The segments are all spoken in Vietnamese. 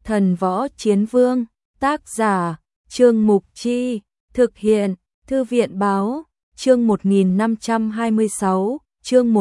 Thần Võ Chiến Vương, tác giả, Trương Mục Chi, thực hiện, Thư viện Báo, chương 1526, chương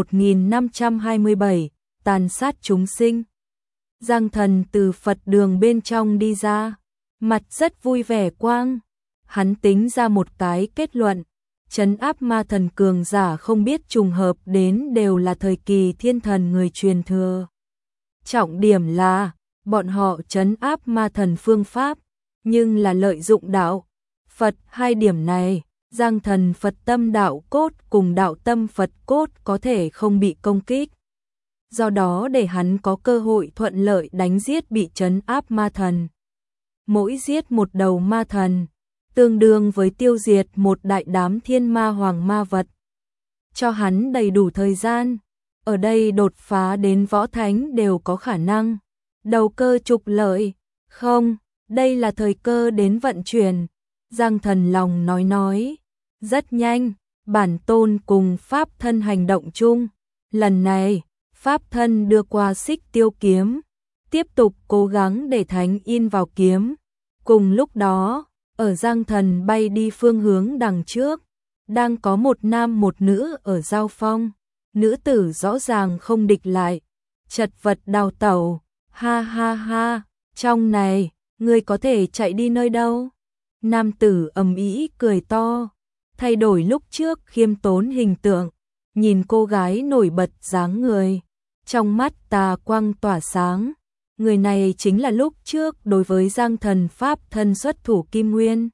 1527, tàn sát chúng sinh. Giang Thần từ Phật đường bên trong đi ra, mặt rất vui vẻ quang. Hắn tính ra một cái kết luận, trấn áp ma thần cường giả không biết trùng hợp đến đều là thời kỳ thiên thần người truyền thừa. Trọng điểm là, bọn họ trấn áp ma thần phương pháp, nhưng là lợi dụng đạo Phật. Hai điểm này, Giang Thần Phật tâm đạo cốt cùng đạo tâm Phật cốt có thể không bị công kích. Do đó để hắn có cơ hội thuận lợi đánh giết bị trấn áp ma thần. Mỗi giết một đầu ma thần, tương đương với tiêu diệt một đại đám thiên ma hoàng ma vật. Cho hắn đầy đủ thời gian, ở đây đột phá đến võ thánh đều có khả năng. Đầu cơ trục lợi, không, đây là thời cơ đến vận chuyển. Giang Thần lòng nói, rất nhanh, bản tôn cùng Pháp Thân hành động chung. Lần này, Pháp Thân đưa qua Xích Tiêu kiếm, tiếp tục cố gắng để thánh in vào kiếm. Cùng lúc đó, ở Giang Thần bay đi phương hướng đằng trước, đang có một nam một nữ ở giao phong. Nữ tử rõ ràng không địch lại, chật vật đào tẩu. Ha ha ha, trong này, ngươi có thể chạy đi nơi đâu? Nam tử ầm ĩ cười to, thay đổi lúc trước khiêm tốn hình tượng, nhìn cô gái nổi bật dáng người, trong mắt tà quang tỏa sáng. Người này chính là lúc trước đối với Giang Thần Pháp Thân xuất thủ Kim Nguyên.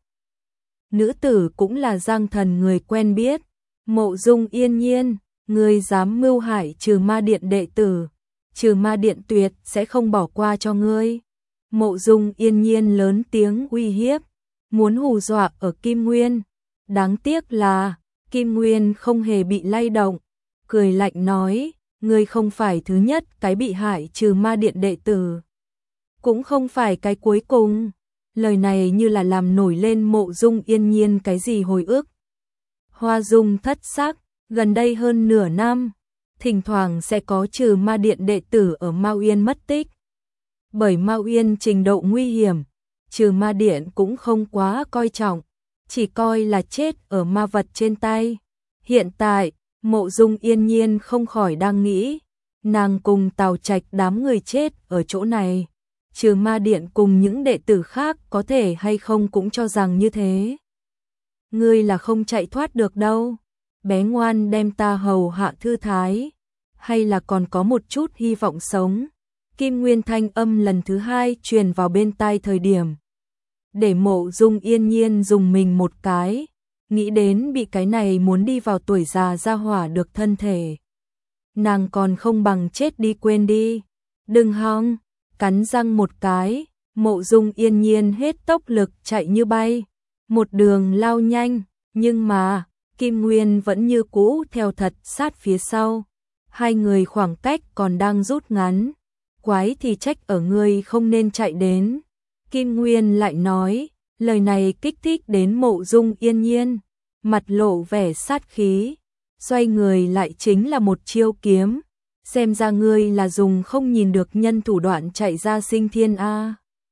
Nữ tử cũng là Giang Thần người quen biết, Mộ Dung Yên Nhiên, ngươi dám mưu hại Trừ Ma Điện đệ tử, Trừ Ma Điện tuyệt sẽ không bỏ qua cho ngươi. Mộ Dung Yên Nhiên lớn tiếng uy hiếp, muốn hù dọa ở Kim Nguyên. Đáng tiếc là Kim Nguyên không hề bị lay động, cười lạnh nói, ngươi không phải thứ nhất cái bị hại Trừ Ma Điện đệ tử, cũng không phải cái cuối cùng. Lời này như là làm nổi lên Mộ Dung Yên Nhiên cái gì hồi ức. Hoa dung thất sắc, gần đây hơn nửa năm, thỉnh thoảng sẽ có Trừ Ma Điện đệ tử ở Ma Uyên mất tích. Bởi Ma Uyên trình độ nguy hiểm, Trừ Ma Điện cũng không quá coi trọng, chỉ coi là chết ở ma vật trên tay. Hiện tại, Mộ Dung Yên Nhiên không khỏi đang nghĩ, nàng cùng Tào Trạch đám người chết ở chỗ này, Trừ Ma Điện cùng những đệ tử khác có thể hay không cũng cho rằng như thế. Ngươi là không chạy thoát được đâu, bé ngoan đem ta hầu hạ thư thái, hay là còn có một chút hy vọng sống. Kim Nguyên thanh âm lần thứ hai truyền vào bên tai thời điểm, để Mộ Dung Yên Nhiên dùng mình một cái, nghĩ đến bị cái này muốn đi vào tuổi già ra hỏa được thân thể. Nàng còn không bằng chết đi quên đi. Đừng hòng, cắn răng một cái, Mộ Dung Yên Nhiên hết tốc lực chạy như bay, một đường lao nhanh, nhưng mà Kim Nguyên vẫn như cũ theo thật sát phía sau. Hai người khoảng cách còn đang rút ngắn. Quái thì trách ở ngươi không nên chạy đến. Kim Nguyên lại nói, lời này kích thích đến Mộ Dung Yên Nhiên, mặt lộ vẻ sát khí, xoay người lại chính là một chiêu kiếm. Xem ra ngươi là dùng không nhìn được nhân thủ đoạn chạy ra sinh thiên a.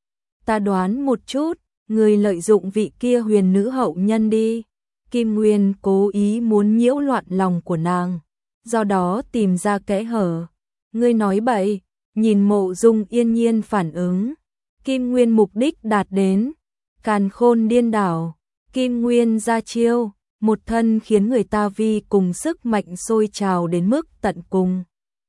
Ta đoán một chút, ngươi lợi dụng vị kia huyền nữ hậu nhân đi. Kim Nguyên cố ý muốn nhiễu loạn lòng của nàng, do đó tìm ra kẽ hở. Ngươi nói bậy. Nhìn Mộ Dung Yên Nhiên phản ứng, Kim Nguyên mục đích đạt đến, càn khôn điên đảo. Kim Nguyên ra chiêu, một thân khiến người ta vi cùng sức mạnh sôi trào đến mức tận cùng.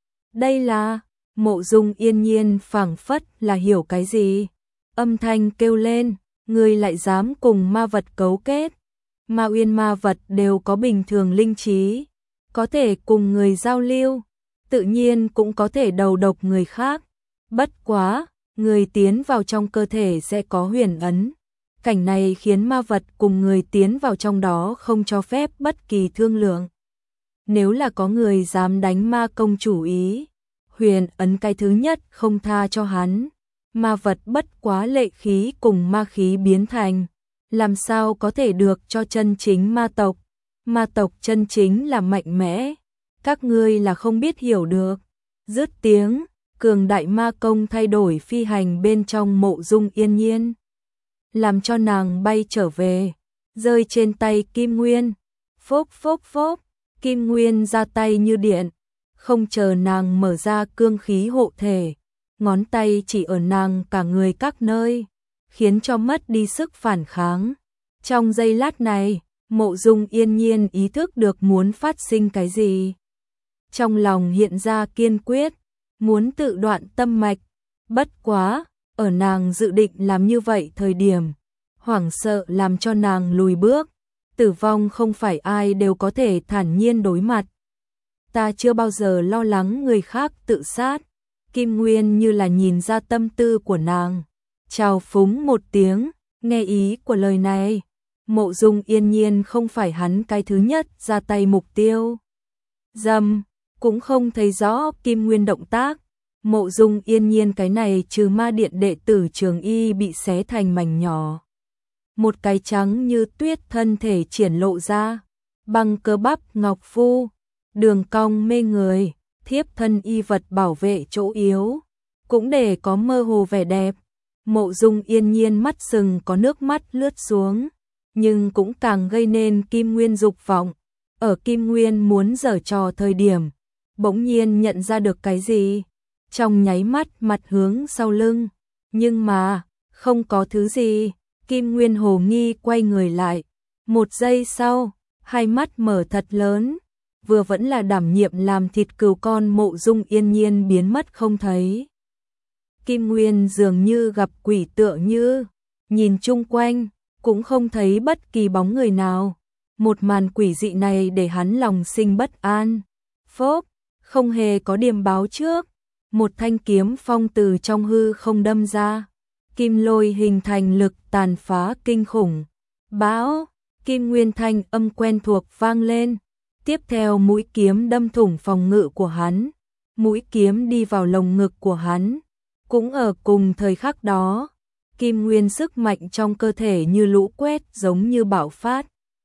Đây là, Mộ Dung Yên Nhiên phảng phất là hiểu cái gì, âm thanh kêu lên, ngươi lại dám cùng ma vật cấu kết. Ma Uyên ma vật đều có bình thường linh trí, có thể cùng người giao lưu, tự nhiên cũng có thể đầu độc người khác. Bất quá, người tiến vào trong cơ thể sẽ có huyền ấn. Cảnh này khiến ma vật cùng người tiến vào trong đó không cho phép bất kỳ thương lượng. Nếu là có người dám đánh ma công chủ ý, huyền ấn cái thứ nhất không tha cho hắn. Ma vật bất quá lệ khí cùng ma khí biến thành, làm sao có thể được cho chân chính ma tộc. Ma tộc chân chính là mạnh mẽ, các ngươi là không biết hiểu được. Dứt tiếng, cường đại ma công thay đổi phi hành bên trong Mộ Dung Yên Nhiên, làm cho nàng bay trở về, rơi trên tay Kim Nguyên. Phốc phốc phốc, Kim Nguyên ra tay như điện, không chờ nàng mở ra cương khí hộ thể, ngón tay chỉ ở nàng cả người các nơi, khiến cho mất đi sức phản kháng. Trong giây lát này, Mộ Dung Yên Nhiên ý thức được muốn phát sinh cái gì. Trong lòng hiện ra kiên quyết, muốn tự đoạn tâm mạch, bất quá, ở nàng dự định làm như vậy thời điểm, hoảng sợ làm cho nàng lùi bước, tử vong không phải ai đều có thể thản nhiên đối mặt. Ta chưa bao giờ lo lắng người khác tự sát, Kim Nguyên như là nhìn ra tâm tư của nàng, chào phúng một tiếng, nghe ý của lời này, Mộ Dung Yên Nhiên không phải hắn cái thứ nhất ra tay mục tiêu. Dầm, cũng không thấy rõ Kim Nguyên động tác, Mộ Dung Yên Nhiên cái này trừ ma điện đệ tử Trường Y bị xé thành mảnh nhỏ. Một cái trắng như tuyết thân thể triển lộ ra, bằng cơ bắp ngọc phu, đường cong mê người, thiếp thân y vật bảo vệ chỗ yếu, cũng để có mơ hồ vẻ đẹp. Mộ Dung Yên Nhiên mắt sừng có nước mắt lướt xuống, nhưng cũng càng gây nên Kim Nguyên dục vọng. Ở Kim Nguyên muốn giở trò thời điểm, bỗng nhiên nhận ra được cái gì, trong nháy mắt mặt hướng sau lưng, nhưng mà không có thứ gì. Kim Nguyên hồ nghi quay người lại, một giây sau, hai mắt mở thật lớn, vừa vẫn là đảm nhiệm làm thịt cừu con Mộ Dung Yên Nhiên biến mất không thấy. Kim Nguyên dường như gặp quỷ tựa như, nhìn chung quanh, cũng không thấy bất kỳ bóng người nào. Một màn quỷ dị này để hắn lòng sinh bất an. Phốc, không hề có điểm báo trước, một thanh kiếm phong từ trong hư không đâm ra. Kim lôi hình thành lực tàn phá kinh khủng. Bão, Kim Nguyên thanh âm quen thuộc vang lên. Tiếp theo mũi kiếm đâm thủng phòng ngự của hắn. Mũi kiếm đi vào lồng ngực của hắn. Cũng ở cùng thời khắc đó, Kim Nguyên sức mạnh trong cơ thể như lũ quét giống như bạo phát.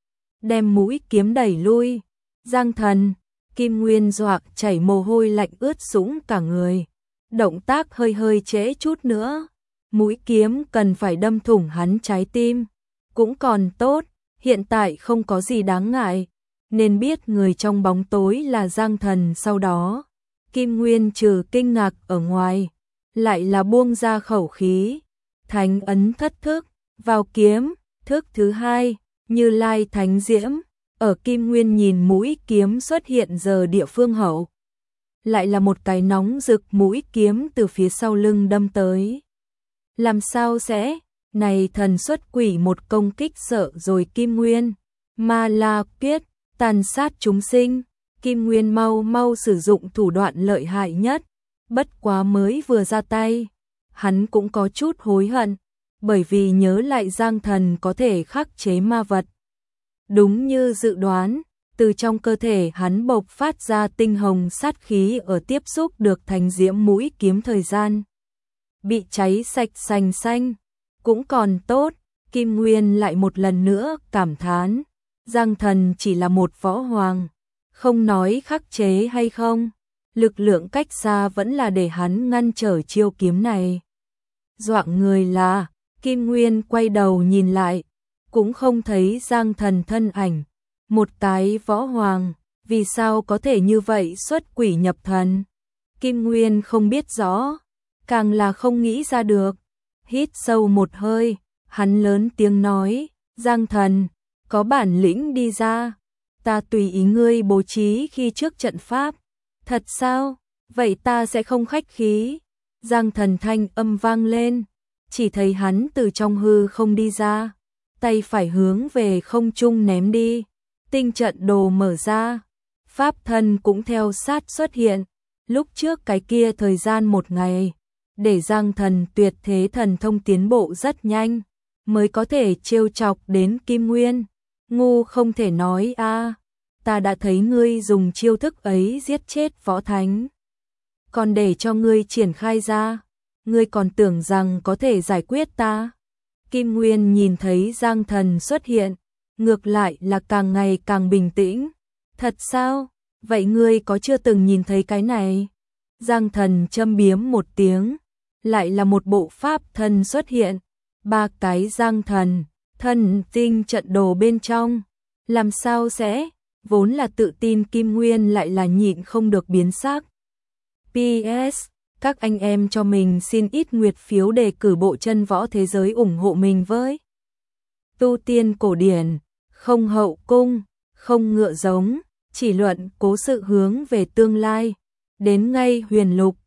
Đem mũi kiếm đẩy lui. Giang thần, Kim Nguyên dọa chảy mồ hôi lạnh ướt sũng cả người. Động tác hơi hơi trễ chút nữa. Mũi kiếm cần phải đâm thủng hắn trái tim. Cũng còn tốt, hiện tại không có gì đáng ngại. Nên biết người trong bóng tối là Giang thần sau đó. Kim Nguyên trừ kinh ngạc ở ngoài, lại là buông ra khẩu khí. Thánh ấn thất thức, vào kiếm, thức thứ hai, Như Lai Thánh Diễm, ở Kim Nguyên nhìn mũi kiếm xuất hiện giờ địa phương hậu. Lại là một cái nóng rực mũi kiếm từ phía sau lưng đâm tới. Làm sao sẽ, này thần xuất quỷ một công kích sợ rồi Kim Nguyên. Ma La Kiết, tàn sát chúng sinh, Kim Nguyên mau mau sử dụng thủ đoạn lợi hại nhất. Bất quá mới vừa ra tay, hắn cũng có chút hối hận, bởi vì nhớ lại Giang thần có thể khắc chế ma vật. Đúng như dự đoán, từ trong cơ thể hắn bộc phát ra tinh hồng sát khí ở tiếp xúc được thành diễm mũi kiếm thời gian. Bị cháy sạch sành xanh, cũng còn tốt, Kim Nguyên lại một lần nữa cảm thán. Giang thần chỉ là một võ hoàng, không nói khắc chế hay không, lực lượng cách xa vẫn là để hắn ngăn trở chiêu kiếm này. Doạng người là, Kim Nguyên quay đầu nhìn lại, cũng không thấy Giang thần thân ảnh. Một cái võ hoàng, vì sao có thể như vậy xuất quỷ nhập thần? Kim Nguyên không biết rõ, càng là không nghĩ ra được. Hít sâu một hơi, hắn lớn tiếng nói, Giang thần, có bản lĩnh đi ra, ta tùy ý ngươi bố trí khi trước trận pháp. Thật sao? Vậy ta sẽ không khách khí. Giang thần thanh âm vang lên, chỉ thấy hắn từ trong hư không đi ra, tay phải hướng về không trung ném đi. Tinh trận đồ mở ra, pháp thân cũng theo sát xuất hiện. Lúc trước cái kia thời gian một ngày, để Giang thần tuyệt thế thần thông tiến bộ rất nhanh, mới có thể trêu chọc đến Kim Nguyên. Ngu không thể nói a, ta đã thấy ngươi dùng chiêu thức ấy giết chết võ thánh, còn để cho ngươi triển khai ra, ngươi còn tưởng rằng có thể giải quyết ta. Kim Nguyên nhìn thấy Giang thần xuất hiện, ngược lại là càng ngày càng bình tĩnh. Thật sao? Vậy ngươi có chưa từng nhìn thấy cái này? Giang Thần châm biếm một tiếng, lại là một bộ pháp thân xuất hiện, 3 cái Giang Thần, thần tinh trận đồ bên trong, làm sao sẽ, vốn là tự tin Kim Nguyên lại là nhịn không được biến sắc. PS, các anh em cho mình xin ít nguyệt phiếu đề cử bộ chân võ thế giới ủng hộ mình với. Tu tiên cổ điển, không hậu cung, không ngựa giống, chỉ luận cố sự hướng về tương lai, đến ngay huyền lục,